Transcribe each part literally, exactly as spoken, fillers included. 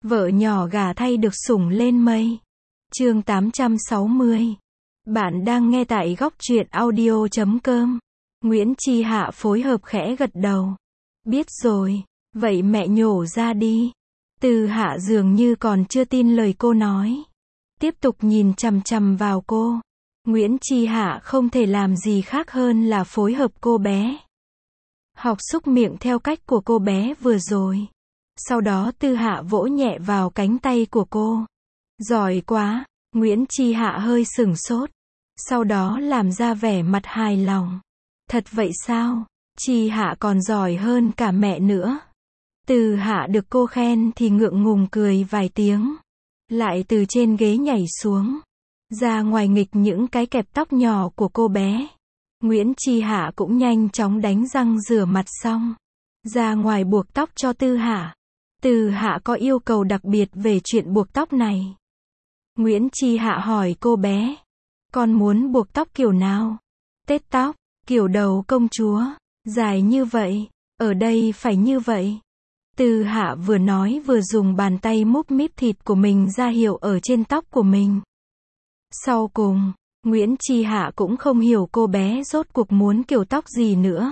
Vợ nhỏ gả thay được sủng lên mây. Chương tám trăm sáu mươi. Bạn đang nghe tại góc truyện audio chấm com. Nguyễn Chi Hạ phối hợp khẽ gật đầu. Biết rồi, vậy mẹ nhổ ra đi. Từ Hạ dường như còn chưa tin lời cô nói. Tiếp tục nhìn chằm chằm vào cô. Nguyễn Chi Hạ không thể làm gì khác hơn là phối hợp cô bé. Học xúc miệng theo cách của cô bé vừa rồi. Sau đó Tư Hạ vỗ nhẹ vào cánh tay của cô. Giỏi quá, Nguyễn Chi Hạ hơi sửng sốt. Sau đó làm ra vẻ mặt hài lòng. Thật vậy sao? Chi Hạ còn giỏi hơn cả mẹ nữa. Từ Hạ được cô khen thì ngượng ngùng cười vài tiếng. Lại từ trên ghế nhảy xuống. Ra ngoài nghịch những cái kẹp tóc nhỏ của cô bé. Nguyễn Chi Hạ cũng nhanh chóng đánh răng rửa mặt xong. Ra ngoài buộc tóc cho Tư Hạ. Từ Hạ có yêu cầu đặc biệt về chuyện buộc tóc này. Nguyễn Chi Hạ hỏi cô bé. Con muốn buộc tóc kiểu nào? Tết tóc, kiểu đầu công chúa, dài như vậy, ở đây phải như vậy. Từ Hạ vừa nói vừa dùng bàn tay múc míp thịt của mình ra hiệu ở trên tóc của mình. Sau cùng, Nguyễn Chi Hạ cũng không hiểu cô bé rốt cuộc muốn kiểu tóc gì nữa.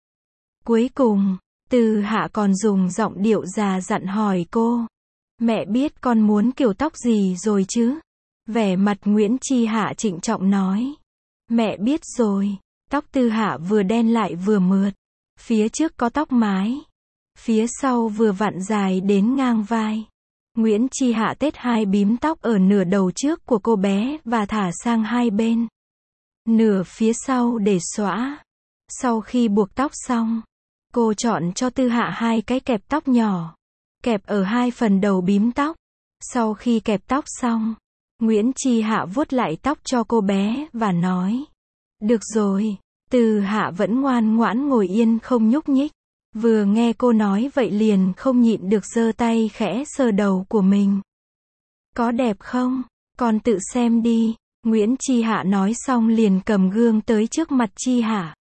Cuối cùng, Từ Hạ còn dùng giọng điệu già dặn hỏi cô. Mẹ biết con muốn kiểu tóc gì rồi chứ? Vẻ mặt Nguyễn Chi Hạ trịnh trọng nói. Mẹ biết rồi. Tóc Tư Hạ vừa đen lại vừa mượt. Phía trước có tóc mái. Phía sau vừa vặn dài đến ngang vai. Nguyễn Chi Hạ tết hai bím tóc ở nửa đầu trước của cô bé và thả sang hai bên. Nửa phía sau để xõa. Sau khi buộc tóc xong, cô chọn cho Tư Hạ hai cái kẹp tóc nhỏ. Kẹp ở hai phần đầu bím tóc. Sau khi kẹp tóc xong, Nguyễn Chi Hạ vuốt lại tóc cho cô bé và nói. Được rồi. Từ Hạ vẫn ngoan ngoãn ngồi yên không nhúc nhích. Vừa nghe cô nói vậy liền không nhịn được giơ tay khẽ sờ đầu của mình. Có đẹp không? Con tự xem đi. Nguyễn Chi Hạ nói xong liền cầm gương tới trước mặt Chi Hạ.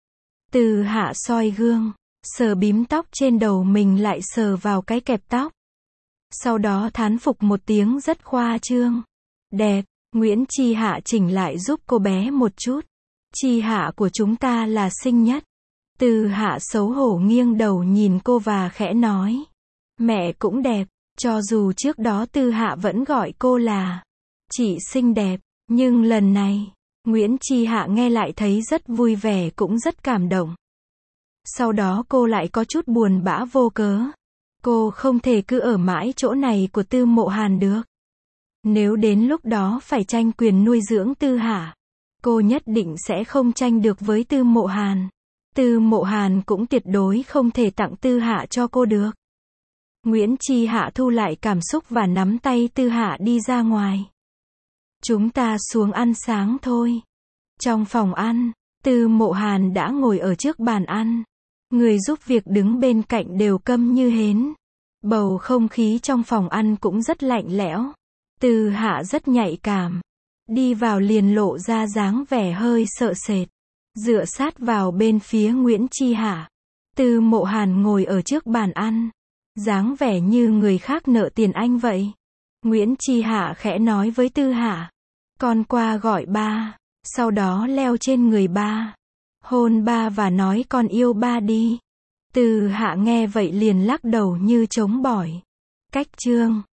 Từ Hạ soi gương, sờ bím tóc trên đầu mình lại sờ vào cái kẹp tóc. Sau đó thán phục một tiếng rất khoa trương. Đẹp, Nguyễn Chi Hạ chỉnh lại giúp cô bé một chút. Chi Hạ của chúng ta là xinh nhất. Từ Hạ xấu hổ nghiêng đầu nhìn cô và khẽ nói. Mẹ cũng đẹp, cho dù trước đó Tư Hạ vẫn gọi cô là chị xinh đẹp, nhưng lần này, Nguyễn Chi Hạ nghe lại thấy rất vui vẻ cũng rất cảm động. Sau đó cô lại có chút buồn bã vô cớ. Cô không thể cứ ở mãi chỗ này của Tư Mộ Hàn được. Nếu đến lúc đó phải tranh quyền nuôi dưỡng Tư Hạ, cô nhất định sẽ không tranh được với Tư Mộ Hàn. Tư Mộ Hàn cũng tuyệt đối không thể tặng Tư Hạ cho cô được. Nguyễn Chi Hạ thu lại cảm xúc và nắm tay Tư Hạ đi ra ngoài. Chúng ta xuống ăn sáng thôi. Trong phòng ăn, Tư Mộ Hàn đã ngồi ở trước bàn ăn. Người giúp việc đứng bên cạnh đều câm như hến. Bầu không khí trong phòng ăn cũng rất lạnh lẽo. Tư Hạ rất nhạy cảm. Đi vào liền lộ ra dáng vẻ hơi sợ sệt. Dựa sát vào bên phía Nguyễn Chi Hạ. Tư Mộ Hàn ngồi ở trước bàn ăn. Dáng vẻ như người khác nợ tiền anh vậy. Nguyễn Chi Hạ khẽ nói với Tư Hạ. Con qua gọi ba. Sau đó leo trên người ba. Hôn ba và nói con yêu ba đi. Tư Hạ nghe vậy liền lắc đầu như trống bỏi. Cách chương